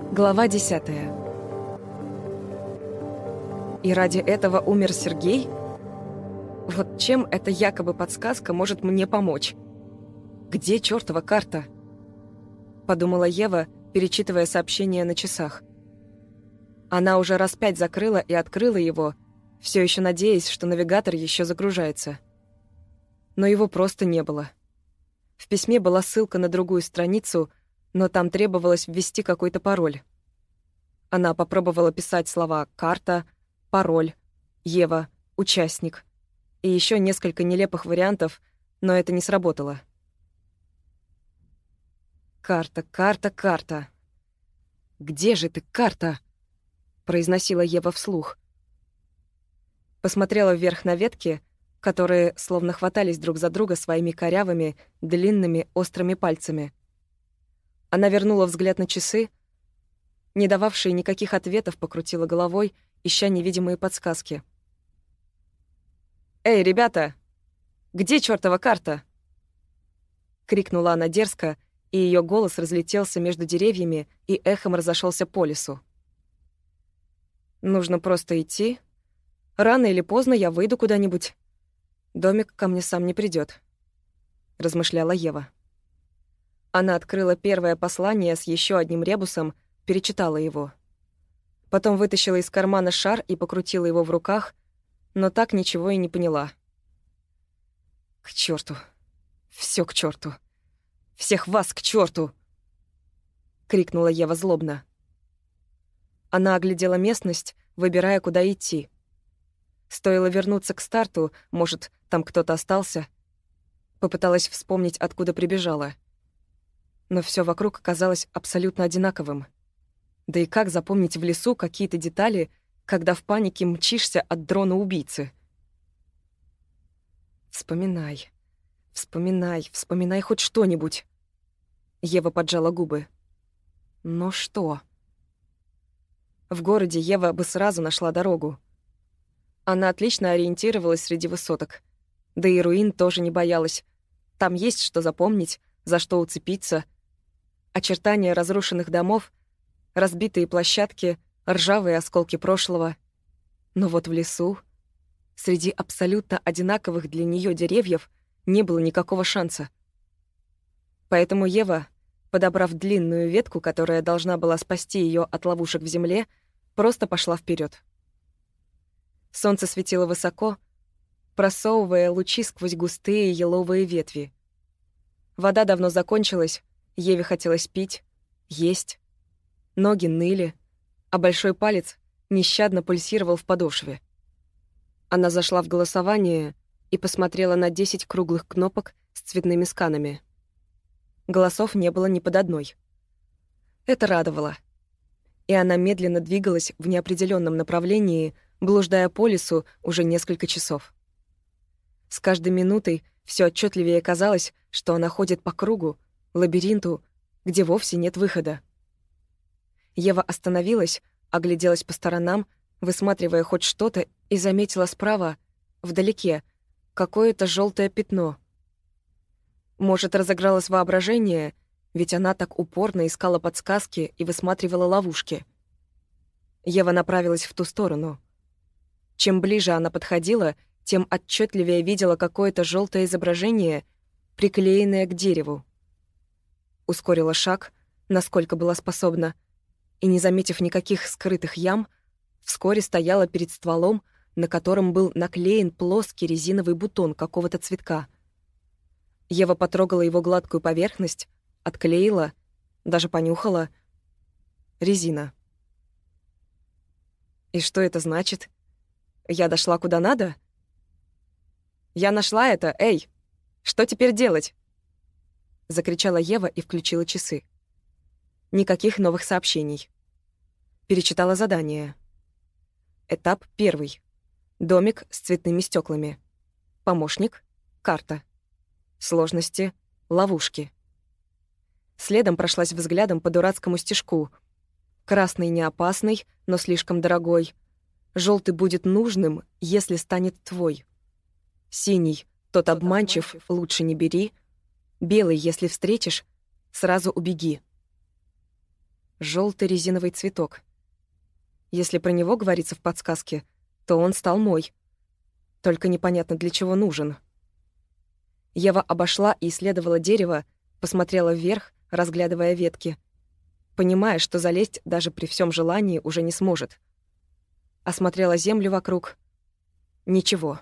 Глава 10. И ради этого умер Сергей? Вот чем эта якобы подсказка может мне помочь? Где чёртова карта? Подумала Ева, перечитывая сообщение на часах. Она уже раз 5 закрыла и открыла его, все еще надеясь, что навигатор еще загружается. Но его просто не было. В письме была ссылка на другую страницу, но там требовалось ввести какой-то пароль. Она попробовала писать слова «карта», «пароль», «Ева», «участник» и еще несколько нелепых вариантов, но это не сработало. «Карта, карта, карта. Где же ты, карта?» — произносила Ева вслух. Посмотрела вверх на ветки, которые словно хватались друг за друга своими корявыми, длинными, острыми пальцами. Она вернула взгляд на часы, не дававшие никаких ответов, покрутила головой, ища невидимые подсказки. «Эй, ребята! Где чёртова карта?» — крикнула она дерзко, и её голос разлетелся между деревьями и эхом разошёлся по лесу. «Нужно просто идти. Рано или поздно я выйду куда-нибудь. Домик ко мне сам не придёт», — размышляла Ева. Она открыла первое послание с ещё одним ребусом, перечитала его. Потом вытащила из кармана шар и покрутила его в руках, но так ничего и не поняла. «К чёрту! Всё к чёрту! Всех вас к чёрту!» — крикнула Ева злобно. Она оглядела местность, выбирая, куда идти. Стоило вернуться к старту, может, там кто-то остался. Попыталась вспомнить, откуда прибежала. Но всё вокруг казалось абсолютно одинаковым. Да и как запомнить в лесу какие-то детали, когда в панике мчишься от дрона-убийцы? «Вспоминай, вспоминай, вспоминай хоть что-нибудь». Ева поджала губы. «Но что?» В городе Ева бы сразу нашла дорогу. Она отлично ориентировалась среди высоток. Да и руин тоже не боялась. Там есть что запомнить, за что уцепиться. Очертания разрушенных домов, разбитые площадки, ржавые осколки прошлого. Но вот в лесу, среди абсолютно одинаковых для неё деревьев, не было никакого шанса. Поэтому Ева, подобрав длинную ветку, которая должна была спасти её от ловушек в земле, просто пошла вперёд. Солнце светило высоко, просовывая лучи сквозь густые еловые ветви. Вода давно закончилась, Еве хотелось пить, есть. Ноги ныли, а большой палец нещадно пульсировал в подошве. Она зашла в голосование и посмотрела на 10 круглых кнопок с цветными сканами. Голосов не было ни под одной. Это радовало. И она медленно двигалась в неопределённом направлении, блуждая по лесу уже несколько часов. С каждой минутой всё отчётливее казалось, что она ходит по кругу, лабиринту, где вовсе нет выхода. Ева остановилась, огляделась по сторонам, высматривая хоть что-то, и заметила справа, вдалеке, какое-то жёлтое пятно. Может, разыгралось воображение, ведь она так упорно искала подсказки и высматривала ловушки. Ева направилась в ту сторону. Чем ближе она подходила, тем отчётливее видела какое-то жёлтое изображение, приклеенное к дереву. Ускорила шаг, насколько была способна, и, не заметив никаких скрытых ям, вскоре стояла перед стволом, на котором был наклеен плоский резиновый бутон какого-то цветка. Ева потрогала его гладкую поверхность, отклеила, даже понюхала. Резина. И что это значит? Я дошла куда надо? «Я нашла это, эй! Что теперь делать?» Закричала Ева и включила часы. Никаких новых сообщений. Перечитала задание. Этап 1. Домик с цветными стёклами. Помощник. Карта. Сложности. Ловушки. Следом прошлась взглядом по дурацкому стишку. Красный не опасный, но слишком дорогой. Жёлтый будет нужным, если станет твой. Синий, тот обманчив, лучше не бери. Белый, если встретишь, сразу убеги. Желтый резиновый цветок. Если про него говорится в подсказке, то он стал мой. Только непонятно, для чего нужен. Ева обошла и исследовала дерево, посмотрела вверх, разглядывая ветки, понимая, что залезть даже при всем желании уже не сможет. Осмотрела землю вокруг. Ничего.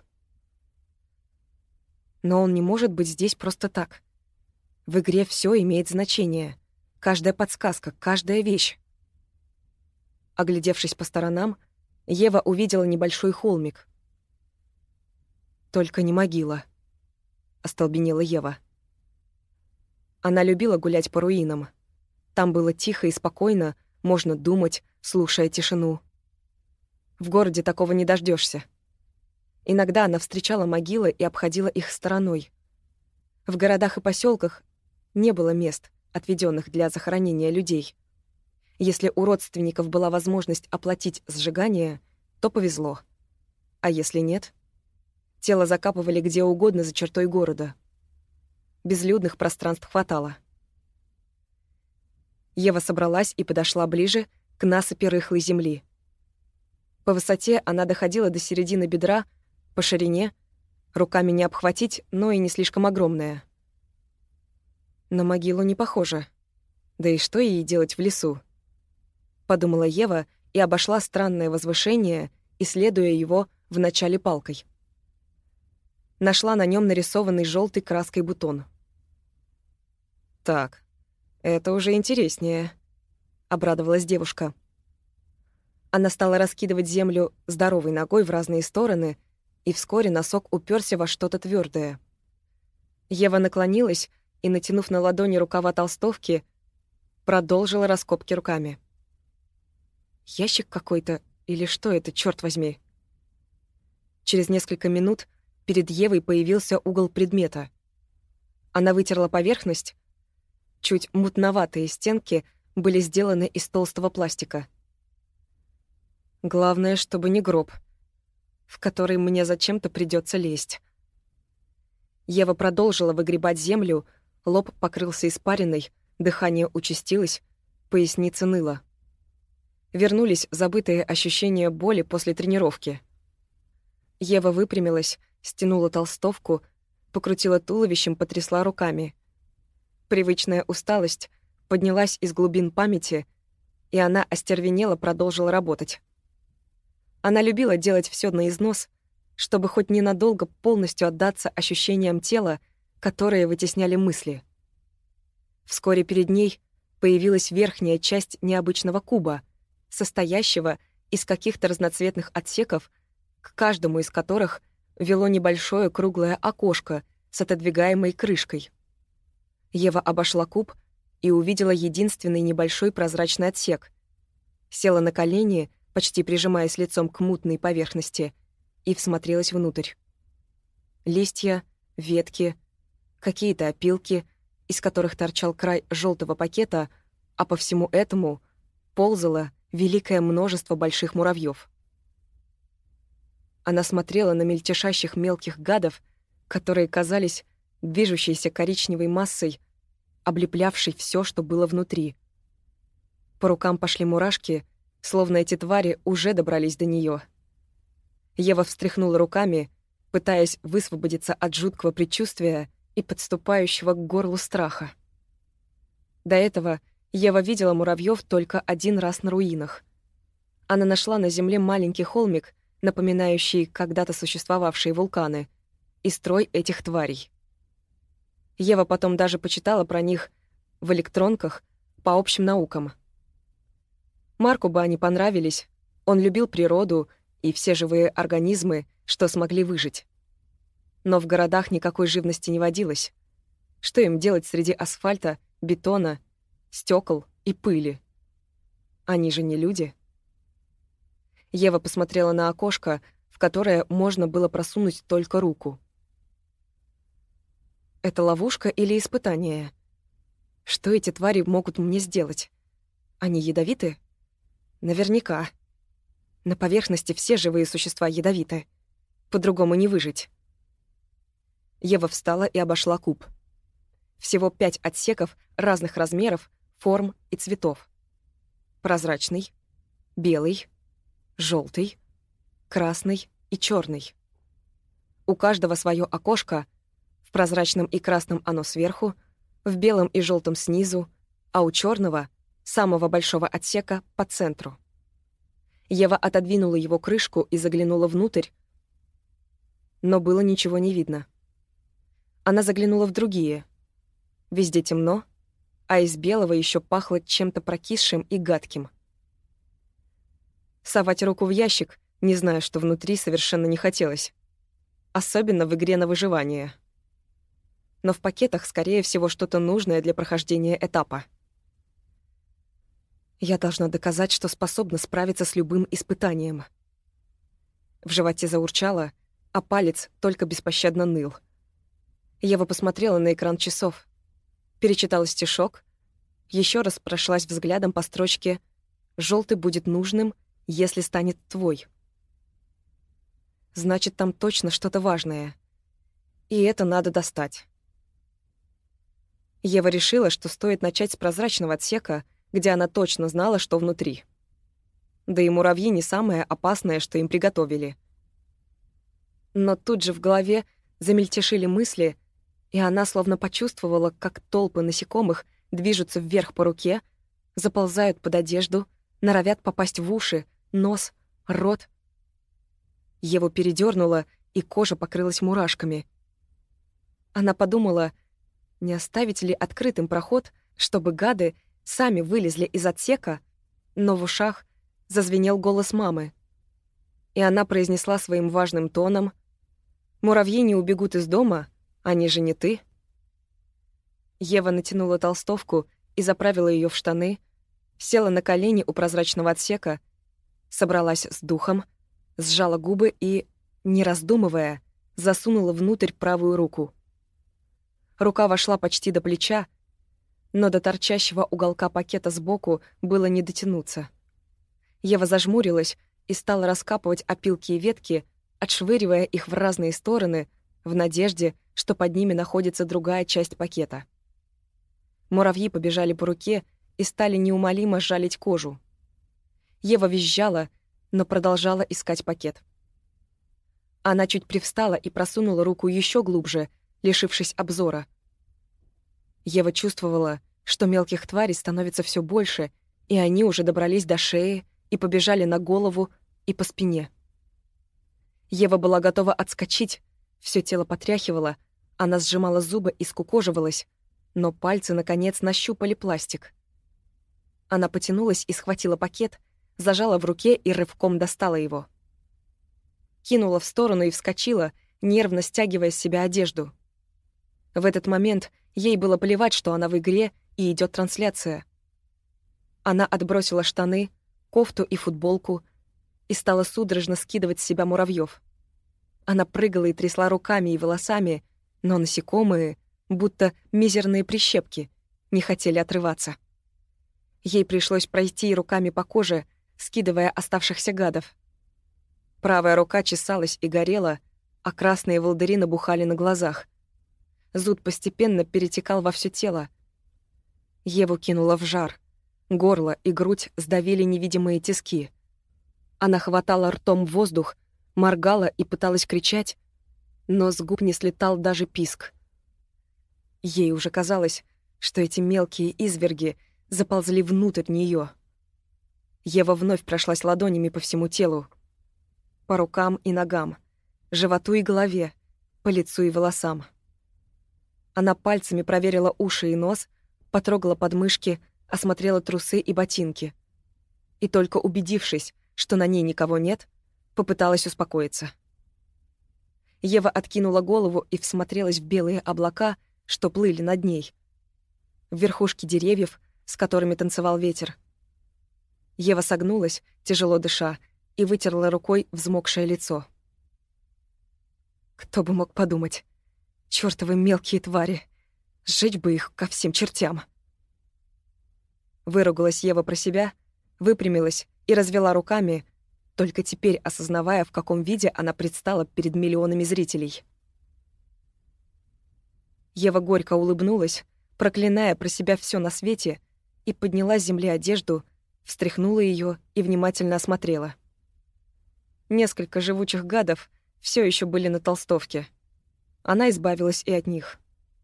Но он не может быть здесь просто так. В игре все имеет значение. Каждая подсказка, каждая вещь. Оглядевшись по сторонам, Ева увидела небольшой холмик. «Только не могила», — остолбенела Ева. Она любила гулять по руинам. Там было тихо и спокойно, можно думать, слушая тишину. В городе такого не дождешься. Иногда она встречала могилы и обходила их стороной. В городах и поселках не было мест, отведенных для захоронения людей. Если у родственников была возможность оплатить сжигание, то повезло. А если нет, тело закапывали где угодно за чертой города. Безлюдных пространств хватало. Ева собралась и подошла ближе к насыпи рыхлой земли. По высоте она доходила до середины бедра, по ширине, руками не обхватить, но и не слишком огромная. На могилу не похоже. Да и что ей делать в лесу? Подумала Ева и обошла странное возвышение, исследуя его вначале палкой. Нашла на нем нарисованный желтой краской бутон. «Так, это уже интереснее», — обрадовалась девушка. Она стала раскидывать землю здоровой ногой в разные стороны, и вскоре носок уперся во что-то твердое. Ева наклонилась и, натянув на ладони рукава толстовки, продолжила раскопки руками. Ящик какой-то или что это, черт возьми? Через несколько минут перед Евой появился угол предмета. Она вытерла поверхность. Чуть мутноватые стенки были сделаны из толстого пластика. Главное, чтобы не гроб, в который мне зачем-то придется лезть. Ева продолжила выгребать землю, лоб покрылся испариной, дыхание участилось, поясница ныла. Вернулись забытые ощущения боли после тренировки. Ева выпрямилась, стянула толстовку, покрутила туловищем, потрясла руками. Привычная усталость поднялась из глубин памяти, и она остервенело продолжила работать. Она любила делать всё на износ, чтобы хоть ненадолго полностью отдаться ощущениям тела, которые вытесняли мысли. Вскоре перед ней появилась верхняя часть необычного куба, состоящего из каких-то разноцветных отсеков, к каждому из которых вело небольшое круглое окошко с отодвигаемой крышкой. Ева обошла куб и увидела единственный небольшой прозрачный отсек. Села на колени, почти прижимаясь лицом к мутной поверхности, и всмотрелась внутрь. Листья, ветки, какие-то опилки, из которых торчал край желтого пакета, а по всему этому ползало великое множество больших муравьев. Она смотрела на мельтешащих мелких гадов, которые казались движущейся коричневой массой, облеплявшей все, что было внутри. По рукам пошли мурашки, словно эти твари уже добрались до нее. Ева встряхнула руками, пытаясь высвободиться от жуткого предчувствия и подступающего к горлу страха. До этого Ева видела муравьев только один раз на руинах. Она нашла на земле маленький холмик, напоминающий когда-то существовавшие вулканы, и строй этих тварей. Ева потом даже почитала про них в электронках по общим наукам. Марку бы они понравились, он любил природу и все живые организмы, что смогли выжить. Но в городах никакой живности не водилось. Что им делать среди асфальта, бетона, стекол и пыли? Они же не люди. Ева посмотрела на окошко, в которое можно было просунуть только руку. Это ловушка или испытание? Что эти твари могут мне сделать? Они ядовиты? Наверняка. На поверхности все живые существа ядовиты. По-другому не выжить. Ева встала и обошла куб. Всего 5 отсеков разных размеров, форм и цветов. Прозрачный, белый, желтый, красный и черный. У каждого свое окошко, в прозрачном и красном оно сверху, в белом и желтом снизу, а у черного, самого большого отсека, по центру. Ева отодвинула его крышку и заглянула внутрь, но было ничего не видно. Она заглянула в другие. Везде темно, а из белого еще пахло чем-то прокисшим и гадким. Совать руку в ящик, не зная, что внутри, совершенно не хотелось. Особенно в игре на выживание. Но в пакетах, скорее всего, что-то нужное для прохождения этапа. Я должна доказать, что способна справиться с любым испытанием. В животе заурчало, а палец только беспощадно ныл. Ева посмотрела на экран часов, перечитала стишок, еще раз прошлась взглядом по строчке «Желтый будет нужным, если станет твой». Значит, там точно что-то важное. И это надо достать. Ева решила, что стоит начать с прозрачного отсека, где она точно знала, что внутри. Да и муравьи не самое опасное, что им приготовили. Но тут же в голове замельтешили мысли, и она словно почувствовала, как толпы насекомых движутся вверх по руке, заползают под одежду, норовят попасть в уши, нос, рот. Еву передёрнуло, и кожа покрылась мурашками. Она подумала, не оставить ли открытым проход, чтобы гады сами вылезли из отсека, но в ушах зазвенел голос мамы. И она произнесла своим важным тоном: «Муравьи не убегут из дома, они же не ты». Ева натянула толстовку и заправила ее в штаны, села на колени у прозрачного отсека, собралась с духом, сжала губы и, не раздумывая, засунула внутрь правую руку. Рука вошла почти до плеча, но до торчащего уголка пакета сбоку было не дотянуться. Ева зажмурилась и стала раскапывать опилки и ветки, отшвыривая их в разные стороны, в надежде, что под ними находится другая часть пакета. Муравьи побежали по руке и стали неумолимо жалить кожу. Ева визжала, но продолжала искать пакет. Она чуть привстала и просунула руку еще глубже, лишившись обзора. Ева чувствовала, что мелких тварей становится все больше, и они уже добрались до шеи и побежали на голову и по спине. Ева была готова отскочить, все тело потряхивало, она сжимала зубы и скукоживалась, но пальцы, наконец, нащупали пластик. Она потянулась и схватила пакет, зажала в руке и рывком достала его. Кинула в сторону и вскочила, нервно стягивая с себя одежду. В этот момент ей было плевать, что она в игре и идет трансляция. Она отбросила штаны, кофту и футболку и стала судорожно скидывать с себя муравьев. Она прыгала и трясла руками и волосами, но насекомые, будто мизерные прищепки, не хотели отрываться. Ей пришлось пройти руками по коже, скидывая оставшихся гадов. Правая рука чесалась и горела, а красные волдыри набухали на глазах. Зуд постепенно перетекал во все тело. Еву кинуло в жар. Горло и грудь сдавили невидимые тиски. Она хватала ртом воздух, моргала и пыталась кричать, но с губ не слетал даже писк. Ей уже казалось, что эти мелкие изверги заползли внутрь неё. Ева вновь прошлась ладонями по всему телу. По рукам и ногам, животу и голове, по лицу и волосам. Она пальцами проверила уши и нос, потрогала подмышки, осмотрела трусы и ботинки. И только убедившись, что на ней никого нет, попыталась успокоиться. Ева откинула голову и всмотрелась в белые облака, что плыли над ней. В верхушки деревьев, с которыми танцевал ветер. Ева согнулась, тяжело дыша, и вытерла рукой взмокшее лицо. Кто бы мог подумать? Чёртовы мелкие твари! Сжечь бы их ко всем чертям! Выругалась Ева про себя, выпрямилась и развела руками, только теперь осознавая, в каком виде она предстала перед миллионами зрителей. Ева горько улыбнулась, проклиная про себя всё на свете, и подняла с земли одежду, встряхнула ее и внимательно осмотрела. Несколько живучих гадов все еще были на толстовке. Она избавилась и от них.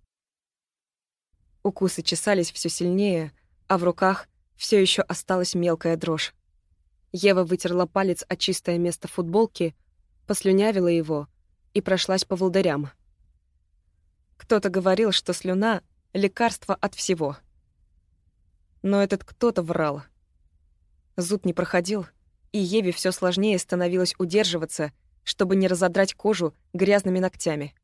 Укусы чесались все сильнее, а в руках все еще осталась мелкая дрожь. Ева вытерла палец о чистое место футболки, послюнявила его и прошлась по волдырям. Кто-то говорил, что слюна — лекарство от всего. Но этот кто-то врал. Зуд не проходил, и Еве все сложнее становилось удерживаться, чтобы не разодрать кожу грязными ногтями.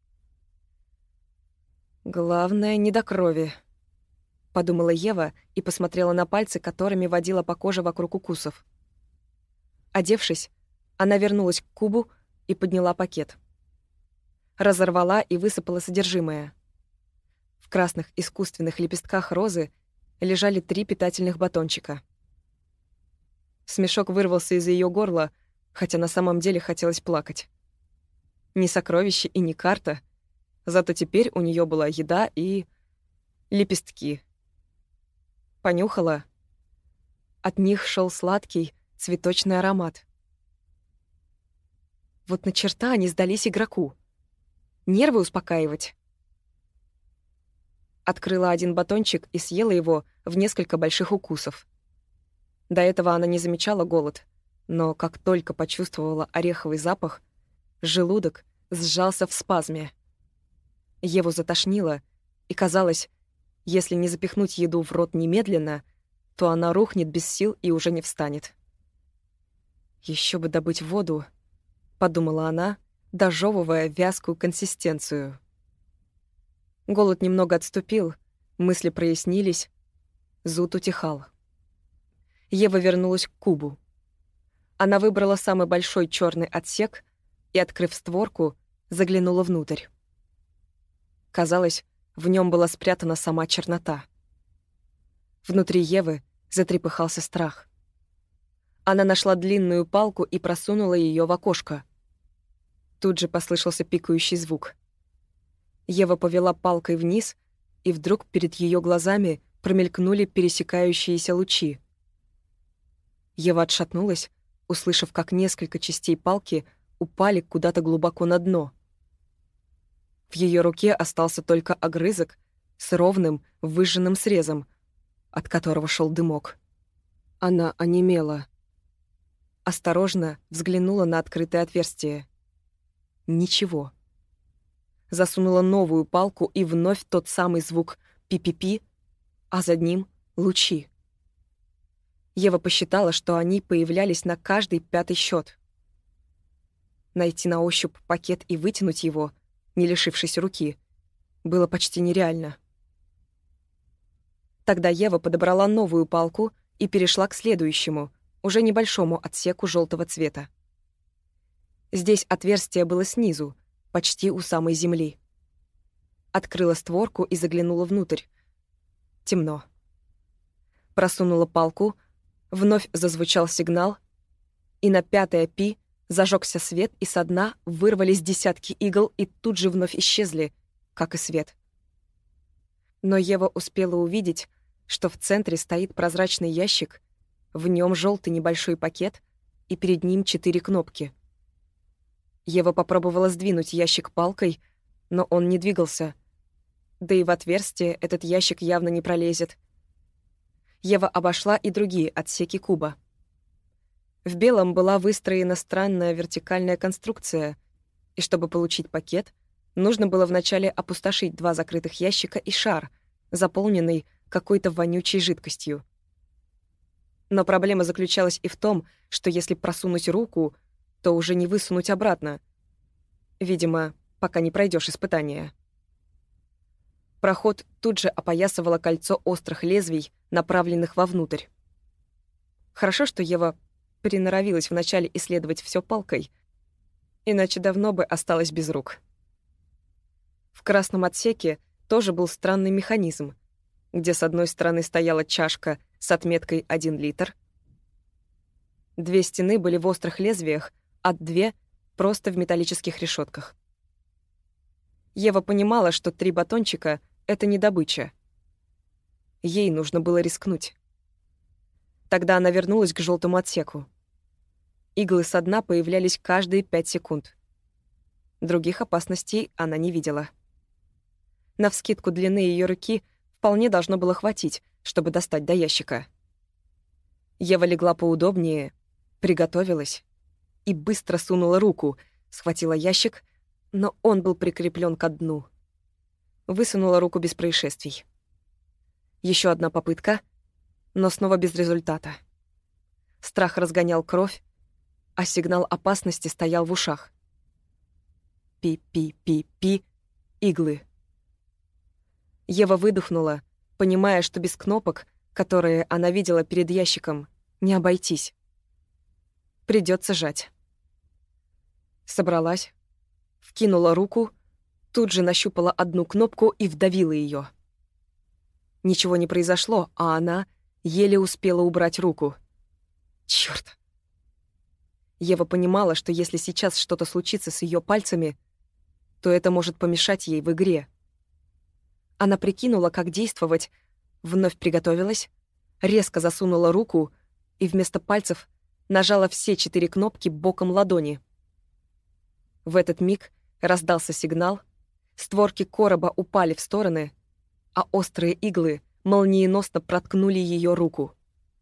«Главное, не до крови», — подумала Ева и посмотрела на пальцы, которыми водила по коже вокруг укусов. Одевшись, она вернулась к кубу и подняла пакет. Разорвала и высыпала содержимое. В красных искусственных лепестках розы лежали 3 питательных батончика. Смешок вырвался из ее горла, хотя на самом деле хотелось плакать. Не сокровище и не карта, зато теперь у нее была еда и лепестки. Понюхала. От них шел сладкий цветочный аромат. Вот на черта они сдались игроку. Нервы успокаивать. Открыла один батончик и съела его в несколько больших укусов. До этого она не замечала голод, но как только почувствовала ореховый запах, желудок сжался в спазме. Еву затошнило, и казалось, если не запихнуть еду в рот немедленно, то она рухнет без сил и уже не встанет. «Еще бы добыть воду», — подумала она, дожевывая вязкую консистенцию. Голод немного отступил, мысли прояснились, зуд утихал. Ева вернулась к кубу. Она выбрала самый большой черный отсек и, открыв створку, заглянула внутрь. Казалось, в нем была спрятана сама чернота. Внутри Евы затрепыхался страх. Она нашла длинную палку и просунула ее в окошко. Тут же послышался пикающий звук. Ева повела палкой вниз, и вдруг перед ее глазами промелькнули пересекающиеся лучи. Ева отшатнулась, услышав, как несколько частей палки упали куда-то глубоко на дно. В ее руке остался только огрызок с ровным выжженным срезом, от которого шел дымок. Она онемела. Осторожно взглянула на открытое отверстие. Ничего. Засунула новую палку, и вновь тот самый звук «пи-пи-пи», а за ним — лучи. Ева посчитала, что они появлялись на каждый 5-й счет. Найти на ощупь пакет и вытянуть его, не лишившись руки, было почти нереально. Тогда Ева подобрала новую палку и перешла к следующему, уже небольшому отсеку желтого цвета. Здесь отверстие было снизу, почти у самой земли. Открыла створку и заглянула внутрь. Темно. Просунула палку, вновь зазвучал сигнал, и на 5-е пи зажегся свет, и со дна вырвались десятки игл и тут же вновь исчезли, как и свет. Но Ева успела увидеть, что в центре стоит прозрачный ящик, в нем желтый небольшой пакет, и перед ним 4 кнопки. Ева попробовала сдвинуть ящик палкой, но он не двигался. Да и в отверстие этот ящик явно не пролезет. Ева обошла и другие отсеки куба. В белом была выстроена странная вертикальная конструкция, и чтобы получить пакет, нужно было вначале опустошить 2 закрытых ящика и шар, заполненный какой-то вонючей жидкостью. Но проблема заключалась и в том, что если просунуть руку, то уже не высунуть обратно. Видимо, пока не пройдешь испытание. Проход тут же опоясывало кольцо острых лезвий, направленных вовнутрь. Хорошо, что Ева приноровилась вначале исследовать все палкой, иначе давно бы осталась без рук. В красном отсеке тоже был странный механизм, где с одной стороны стояла чашка с отметкой 1 литр. 2 стены были в острых лезвиях, а 2 — просто в металлических решетках. Ева понимала, что 3 батончика — это не добыча. Ей нужно было рискнуть. Тогда она вернулась к желтому отсеку. Иглы со дна появлялись каждые 5 секунд. Других опасностей она не видела. Навскидку длины ее руки вполне должно было хватить, чтобы достать до ящика. Ева легла поудобнее, приготовилась и быстро сунула руку, схватила ящик, но он был прикреплен ко дну. Высунула руку без происшествий. Еще одна попытка, но снова без результата. Страх разгонял кровь, а сигнал опасности стоял в ушах. Пи-пи-пи-пи, иглы. Ева выдохнула, понимая, что без кнопок, которые она видела перед ящиком, не обойтись. Придется жать. Собралась, вкинула руку, тут же нащупала одну кнопку и вдавила ее. Ничего не произошло, а она еле успела убрать руку. Чёрт! Ева понимала, что если сейчас что-то случится с ее пальцами, то это может помешать ей в игре. Она прикинула, как действовать, вновь приготовилась, резко засунула руку и вместо пальцев нажала все 4 кнопки боком ладони. В этот миг раздался сигнал, створки короба упали в стороны, а острые иглы молниеносно проткнули ее руку.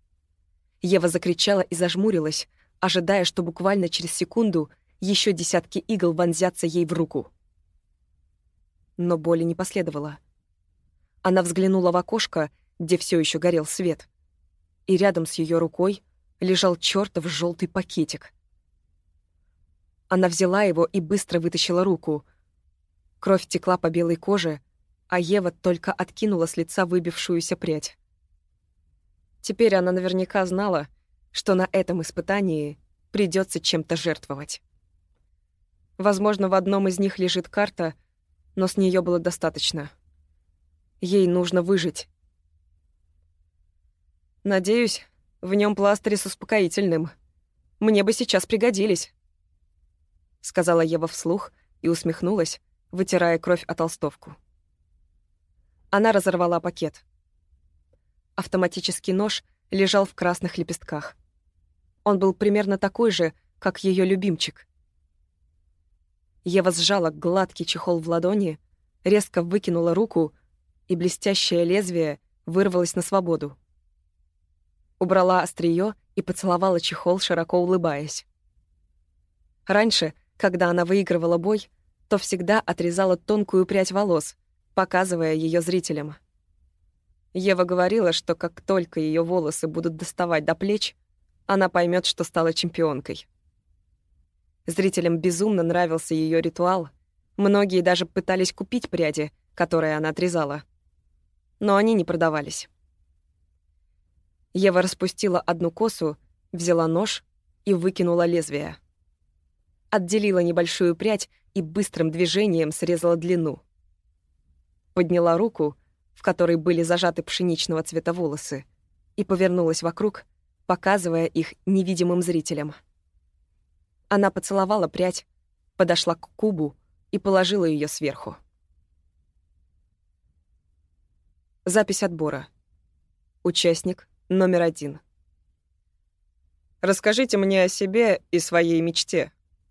Ева закричала и зажмурилась, ожидая, что буквально через секунду еще десятки игл вонзятся ей в руку. Но боли не последовало. Она взглянула в окошко, где все еще горел свет, и рядом с ее рукой лежал чертов желтый пакетик. Она взяла его и быстро вытащила руку. Кровь текла по белой коже, а Ева только откинула с лица выбившуюся прядь. Теперь она наверняка знала, что на этом испытании придется чем-то жертвовать. Возможно, в одном из них лежит карта, но с нее было достаточно. Ей нужно выжить. Надеюсь, в нем пластыри с успокоительным. Мне бы сейчас пригодились, сказала Ева вслух и усмехнулась, вытирая кровь о толстовку. Она разорвала пакет. Автоматический нож лежал в красных лепестках. Он был примерно такой же, как ее любимчик. Ева сжала гладкий чехол в ладони, резко выкинула руку, и блестящее лезвие вырвалось на свободу. Убрала острие и поцеловала чехол, широко улыбаясь. Раньше, когда она выигрывала бой, то всегда отрезала тонкую прядь волос, показывая ее зрителям. Ева говорила, что как только ее волосы будут доставать до плеч, она поймет, что стала чемпионкой. Зрителям безумно нравился ее ритуал. Многие даже пытались купить пряди, которые она отрезала. Но они не продавались. Ева распустила одну косу, взяла нож и выкинула лезвие. Отделила небольшую прядь и быстрым движением срезала длину. Подняла руку, в которой были зажаты пшеничного цвета волосы, и повернулась вокруг, показывая их невидимым зрителям. Она поцеловала прядь, подошла к кубу и положила ее сверху. Запись отбора. Участник номер 1. Расскажите мне о себе и своей мечте.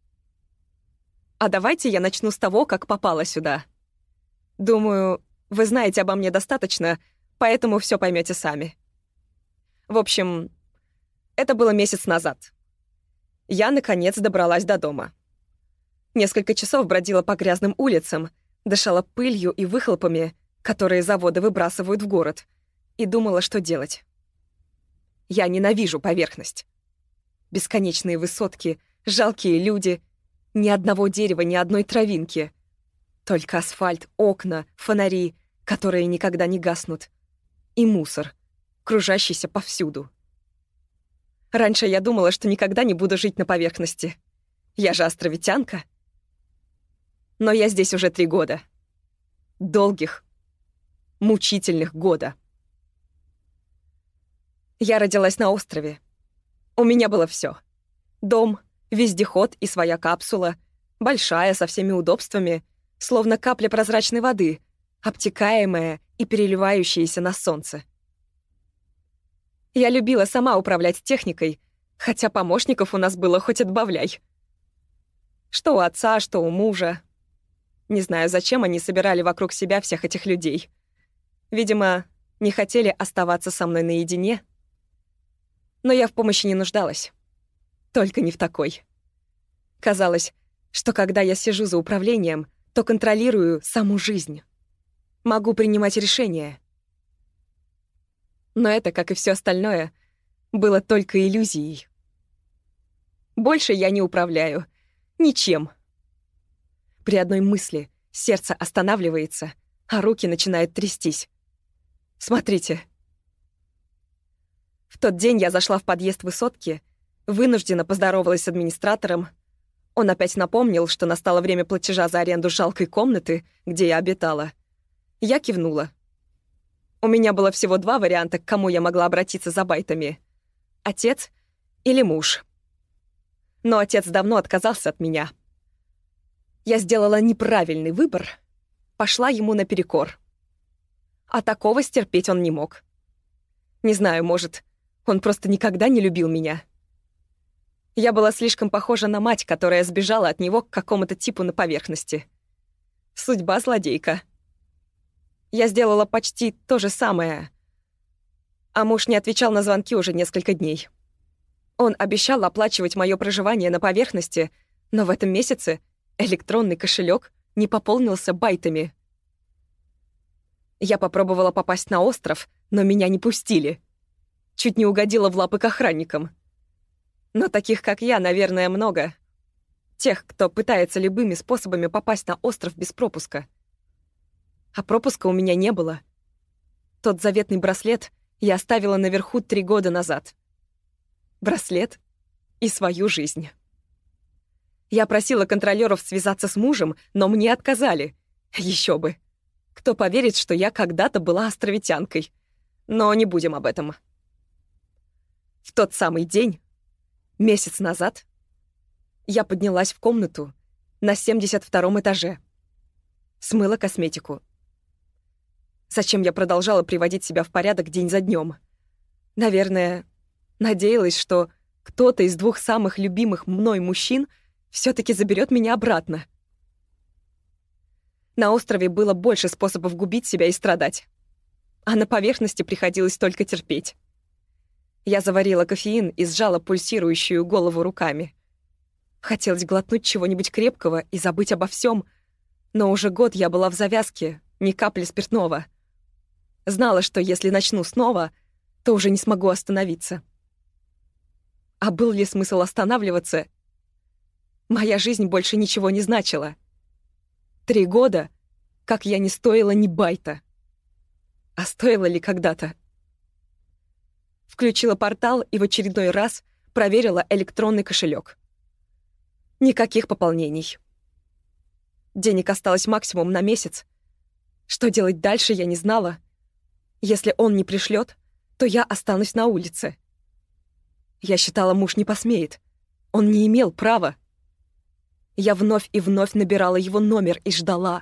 А давайте я начну с того, как попала сюда. Думаю, вы знаете обо мне достаточно, поэтому все поймете сами. В общем, это было месяц назад. Я, наконец, добралась до дома. Несколько часов бродила по грязным улицам, дышала пылью и выхлопами, которые заводы выбрасывают в город, и думала, что делать. Я ненавижу поверхность. Бесконечные высотки, жалкие люди, ни одного дерева, ни одной травинки. Только асфальт, окна, фонари, которые никогда не гаснут. И мусор, кружащийся повсюду. Раньше я думала, что никогда не буду жить на поверхности. Я же островитянка. Но я здесь уже 3 года. Долгих, мучительных года. Я родилась на острове. У меня было все: дом, вездеход и своя капсула, большая, со всеми удобствами, словно капля прозрачной воды, обтекаемая и переливающаяся на солнце. Я любила сама управлять техникой, хотя помощников у нас было хоть отбавляй. Что у отца, что у мужа. Не знаю, зачем они собирали вокруг себя всех этих людей. Видимо, не хотели оставаться со мной наедине. Но я в помощи не нуждалась. Только не в такой. Казалось, что когда я сижу за управлением, то контролирую саму жизнь. Могу принимать решения. Но это, как и все остальное, было только иллюзией. Больше я не управляю. Ничем. При одной мысли сердце останавливается, а руки начинают трястись. Смотрите. В тот день я зашла в подъезд высотки, вынужденно поздоровалась с администратором. Он опять напомнил, что настало время платежа за аренду жалкой комнаты, где я обитала. Я кивнула. У меня было всего 2 варианта, к кому я могла обратиться за байтами. Отец или муж. Но отец давно отказался от меня. Я сделала неправильный выбор, пошла ему наперекор. А такого стерпеть он не мог. Не знаю, может, он просто никогда не любил меня. Я была слишком похожа на мать, которая сбежала от него к какому-то типу на поверхности. Судьба злодейка. Я сделала почти то же самое, а муж не отвечал на звонки уже несколько дней. Он обещал оплачивать моё проживание на поверхности, но в этом месяце электронный кошелек не пополнился байтами. Я попробовала попасть на остров, но меня не пустили. Чуть не угодила в лапы к охранникам. Но таких, как я, наверное, много. Тех, кто пытается любыми способами попасть на остров без пропуска. А пропуска у меня не было. Тот заветный браслет я оставила наверху 3 года назад. Браслет и свою жизнь. Я просила контролёров связаться с мужем, но мне отказали. Ещё бы. Кто поверит, что я когда-то была островитянкой? Но не будем об этом. В тот самый день, месяц назад, я поднялась в комнату на 72-м этаже. Смыла косметику. Зачем я продолжала приводить себя в порядок день за днём? Наверное, надеялась, что кто-то из 2 самых любимых мной мужчин всё-таки заберёт меня обратно. На острове было больше способов губить себя и страдать. А на поверхности приходилось только терпеть. Я заварила кофеин и сжала пульсирующую голову руками. Хотелось глотнуть чего-нибудь крепкого и забыть обо всём, но уже год я была в завязке, ни капли спиртного. Знала, что если начну снова, то уже не смогу остановиться. А был ли смысл останавливаться? Моя жизнь больше ничего не значила. 3 года, как я не стоила ни байта. А стоила ли когда-то? Включила портал и в очередной раз проверила электронный кошелек. Никаких пополнений. Денег осталось максимум на месяц. Что делать дальше, я не знала. Если он не пришлет, то я останусь на улице. Я считала, муж не посмеет. Он не имел права. Я вновь и вновь набирала его номер и ждала.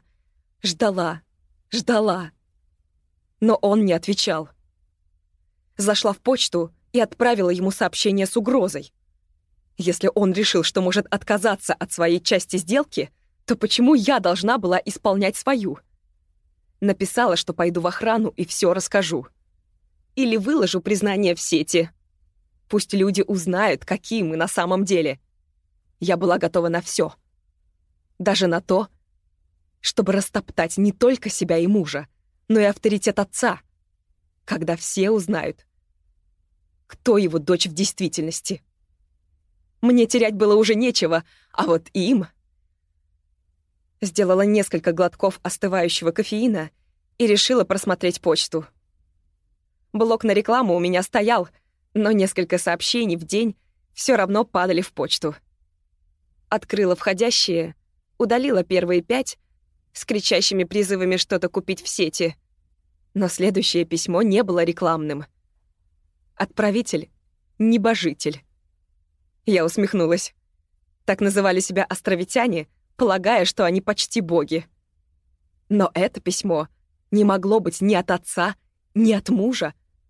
Ждала. Но он не отвечал. Зашла в почту и отправила ему сообщение с угрозой. Если он решил, что может отказаться от своей части сделки, то почему я должна была исполнять свою? Написала, что пойду в охрану и всё расскажу. Или выложу признание в сети. Пусть люди узнают, какие мы на самом деле. Я была готова на всё. Даже на то, чтобы растоптать не только себя и мужа, но и авторитет отца, когда все узнают, кто его дочь в действительности. Мне терять было уже нечего, а вот им... Сделала несколько глотков остывающего кофеина и решила просмотреть почту. Блок на рекламу у меня стоял, но несколько сообщений в день всё равно падали в почту. Открыла входящие, удалила первые 5 с кричащими призывами что-то купить в сети. Но следующее письмо не было рекламным. Отправитель — небожитель. Я усмехнулась. Так называли себя островитяне, полагая, что они почти боги. Но это письмо не могло быть ни от отца, ни от мужа.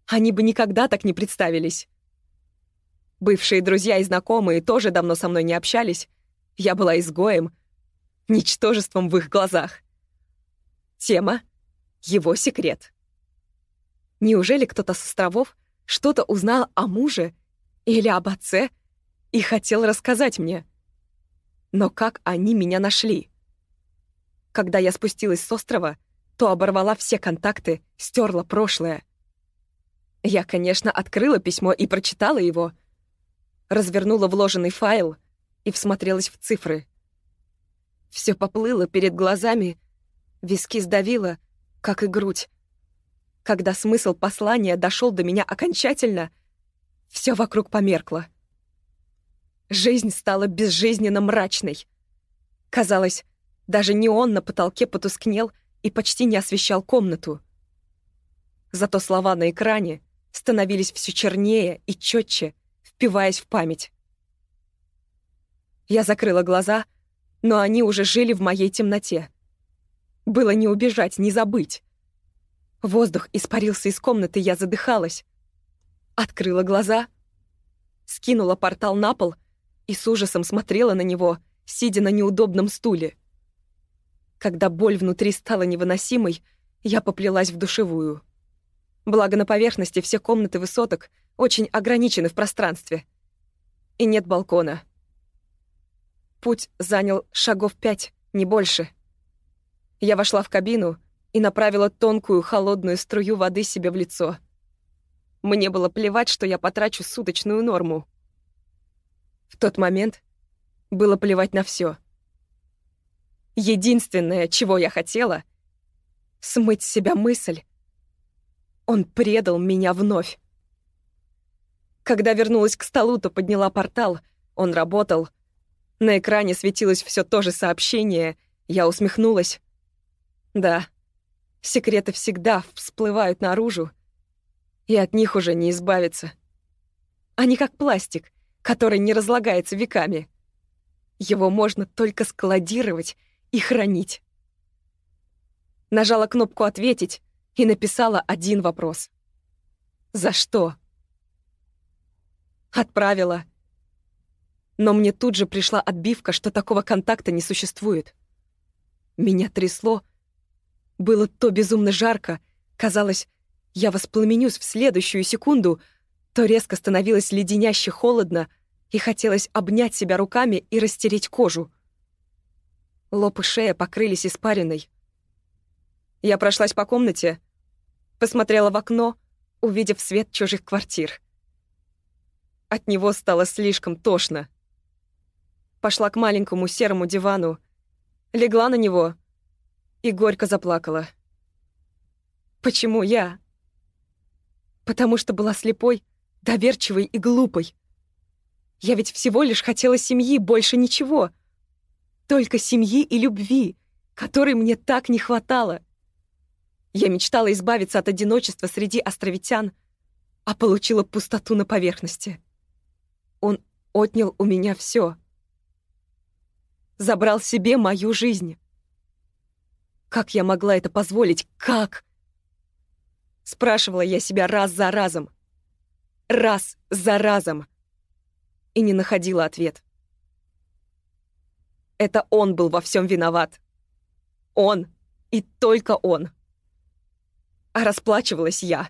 они бы никогда так не представились. Бывшие друзья и знакомые тоже давно со мной не общались. Я была изгоем, ничтожеством в их глазах. Тема — его секрет. Неужели кто-то с островов что-то узнал о муже или об отце и хотел рассказать мне? Но как они меня нашли? Когда я спустилась с острова, то оборвала все контакты, стерла прошлое. Я, конечно, открыла письмо и прочитала его, развернула вложенный файл и всмотрелась в цифры. Все поплыло перед глазами, виски сдавило, как и грудь. Когда смысл послания дошел до меня окончательно, все вокруг померкло. Жизнь стала безжизненно мрачной. Казалось, даже неон на потолке потускнел и почти не освещал комнату. Зато слова на экране становились все чернее и четче, впиваясь в память. Я закрыла глаза, но они уже жили в моей темноте. Было не убежать, не забыть. Воздух испарился из комнаты, я задыхалась. Открыла глаза, скинула портал на пол и с ужасом смотрела на него, сидя на неудобном стуле. Когда боль внутри стала невыносимой, я поплелась в душевую. Благо на поверхности все комнаты высоток очень ограничены в пространстве. И нет балкона. Путь занял шагов 5, не больше. Я вошла в кабину и направила тонкую холодную струю воды себе в лицо. Мне было плевать, что я потрачу суточную норму. В тот момент было плевать на все. Единственное, чего я хотела — смыть с себя мысль. Он предал меня вновь. Когда вернулась к столу, то подняла портал. Он работал. На экране светилось все то же сообщение. Я усмехнулась. Да, секреты всегда всплывают наружу, и от них уже не избавиться. Они как пластик, который не разлагается веками. Его можно только складировать и хранить. Нажала кнопку «Ответить» и написала один вопрос. «За что?» Отправила. Но мне тут же пришла отбивка, что такого контакта не существует. Меня трясло. Было то безумно жарко. Казалось, я воспламенюсь в следующую секунду, то резко становилось леденяще холодно, и хотелось обнять себя руками и растереть кожу. Лоб и шея покрылись испариной. Я прошлась по комнате, посмотрела в окно, увидев свет чужих квартир. От него стало слишком тошно. Пошла к маленькому серому дивану, легла на него и горько заплакала. Почему я? Потому что была слепой, доверчивой и глупой. Я ведь всего лишь хотела семьи, больше ничего. Только семьи и любви, которой мне так не хватало. Я мечтала избавиться от одиночества среди островитян, а получила пустоту на поверхности. Он отнял у меня все. Забрал себе мою жизнь. Как я могла это позволить? Как? Спрашивала я себя раз за разом. Раз за разом. И не находила ответ. Это он был во всем виноват. Он и только он. А расплачивалась я.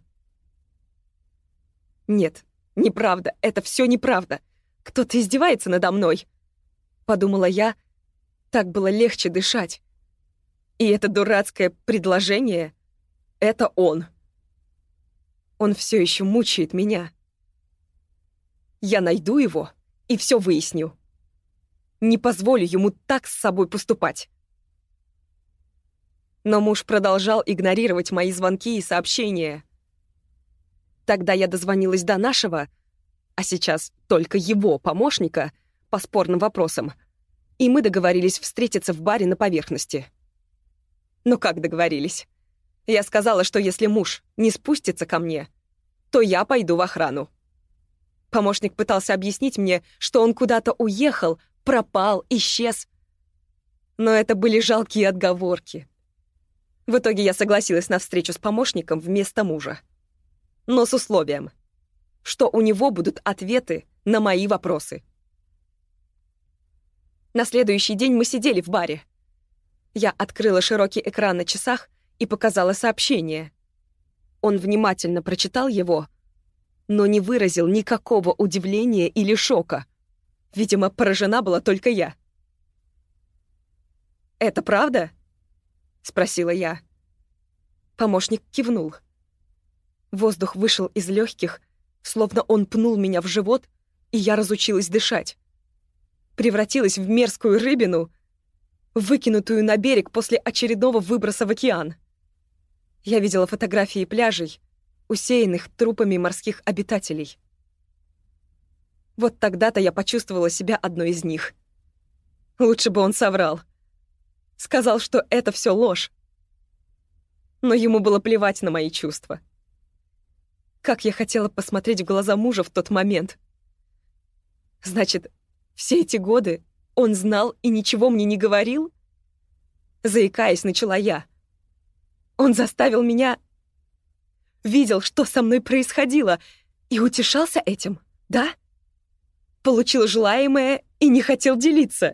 Нет, неправда, это все неправда. Кто-то издевается надо мной. Подумала я, так было легче дышать. И это дурацкое предложение — это он. Он все еще мучает меня. Я найду его и все выясню. Не позволю ему так с собой поступать. Но муж продолжал игнорировать мои звонки и сообщения. Тогда я дозвонилась до нашего, а сейчас только его помощника, по спорным вопросам, и мы договорились встретиться в баре на поверхности. Ну как договорились? Я сказала, что если муж не спустится ко мне, то я пойду в охрану. Помощник пытался объяснить мне, что он куда-то уехал, пропал, исчез. Но это были жалкие отговорки. В итоге я согласилась на встречу с помощником вместо мужа. но с условием, что у него будут ответы на мои вопросы. На следующий день мы сидели в баре. Я открыла широкий экран на часах и показала сообщение. Он внимательно прочитал его, но не выразил никакого удивления или шока. Видимо, поражена была только я. «Это правда?» — спросила я. Помощник кивнул. Воздух вышел из легких, словно он пнул меня в живот, и я разучилась дышать. Превратилась в мерзкую рыбину, выкинутую на берег после очередного выброса в океан. Я видела фотографии пляжей, усеянных трупами морских обитателей. Вот тогда-то я почувствовала себя одной из них. Лучше бы он соврал. Сказал, что это все ложь. Но ему было плевать на мои чувства. Как я хотела посмотреть в глаза мужа в тот момент. Значит, все эти годы он знал и ничего мне не говорил? Заикаясь, начала я. Он заставил меня... Видел, что со мной происходило, и утешался этим, да? Получил желаемое и не хотел делиться.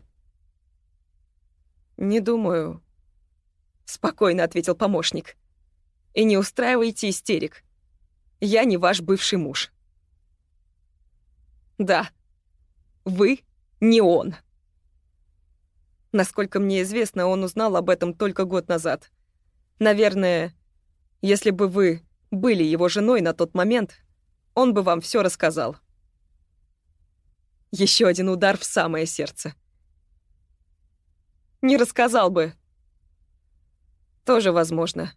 «Не думаю», — спокойно ответил помощник. «И не устраивайте истерик. Я не ваш бывший муж». «Да, вы не он». Насколько мне известно, он узнал об этом только год назад. Наверное, если бы вы были его женой на тот момент, он бы вам все рассказал. Еще один удар в самое сердце. Не рассказал бы. Тоже возможно.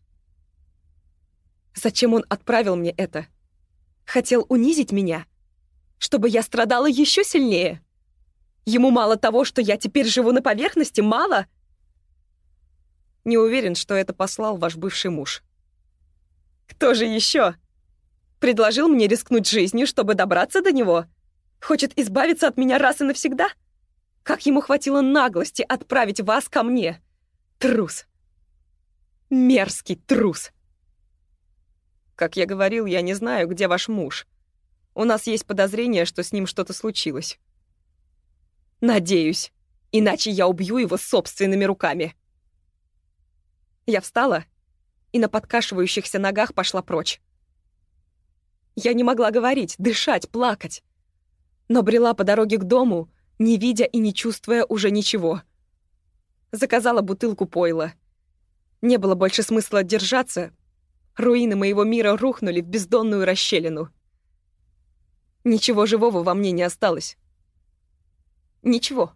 Зачем он отправил мне это? Хотел унизить меня? Чтобы я страдала еще сильнее? Ему мало того, что я теперь живу на поверхности, мало? Не уверен, что это послал ваш бывший муж. Кто же еще? Предложил мне рискнуть жизнью, чтобы добраться до него? Хочет избавиться от меня раз и навсегда? Как ему хватило наглости отправить вас ко мне? Трус. Мерзкий трус. Как я говорил, я не знаю, где ваш муж. У нас есть подозрение, что с ним что-то случилось. Надеюсь, иначе я убью его собственными руками. Я встала и на подкашивающихся ногах пошла прочь. Я не могла говорить, дышать, плакать, но брела по дороге к дому, не видя и не чувствуя уже ничего. Заказала бутылку пойла. Не было больше смысла держаться. Руины моего мира рухнули в бездонную расщелину. Ничего живого во мне не осталось. Ничего.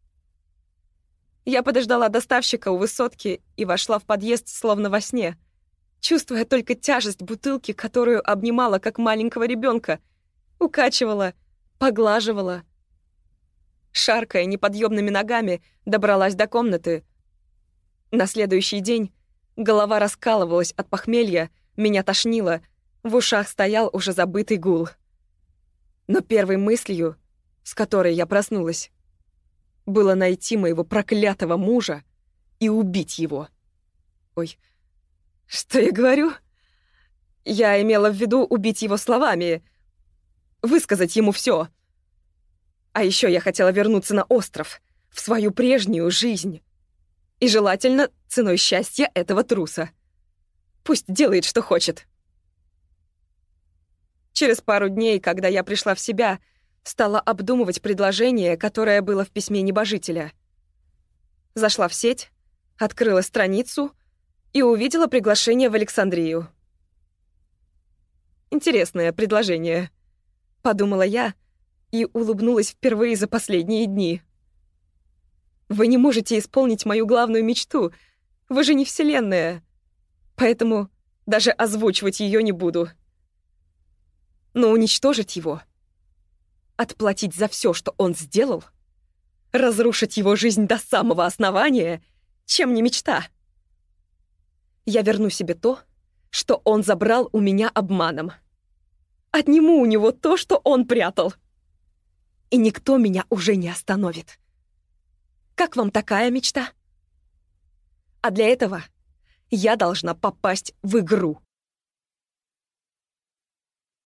Я подождала доставщика у высотки и вошла в подъезд словно во сне, чувствуя только тяжесть бутылки, которую обнимала как маленького ребенка, укачивала, поглаживала. Шаркая неподъемными ногами, добралась до комнаты. На следующий день голова раскалывалась от похмелья, меня тошнило, в ушах стоял уже забытый гул. Но первой мыслью, с которой я проснулась, было найти моего проклятого мужа и убить его. Ой, что я говорю? Я имела в виду убить его словами, высказать ему все. А еще я хотела вернуться на остров, в свою прежнюю жизнь. И желательно ценой счастья этого труса. Пусть делает, что хочет. Через пару дней, когда я пришла в себя, стала обдумывать предложение, которое было в письме небожителя. Зашла в сеть, открыла страницу и увидела приглашение в Александрию. «Интересное предложение», — подумала я и улыбнулась впервые за последние дни. «Вы не можете исполнить мою главную мечту, вы же не Вселенная, поэтому даже озвучивать ее не буду. Но уничтожить его, отплатить за все, что он сделал, разрушить его жизнь до самого основания, чем не мечта. Я верну себе то, что он забрал у меня обманом. Отниму у него то, что он прятал. И никто меня уже не остановит. Как вам такая мечта? А для этого я должна попасть в игру.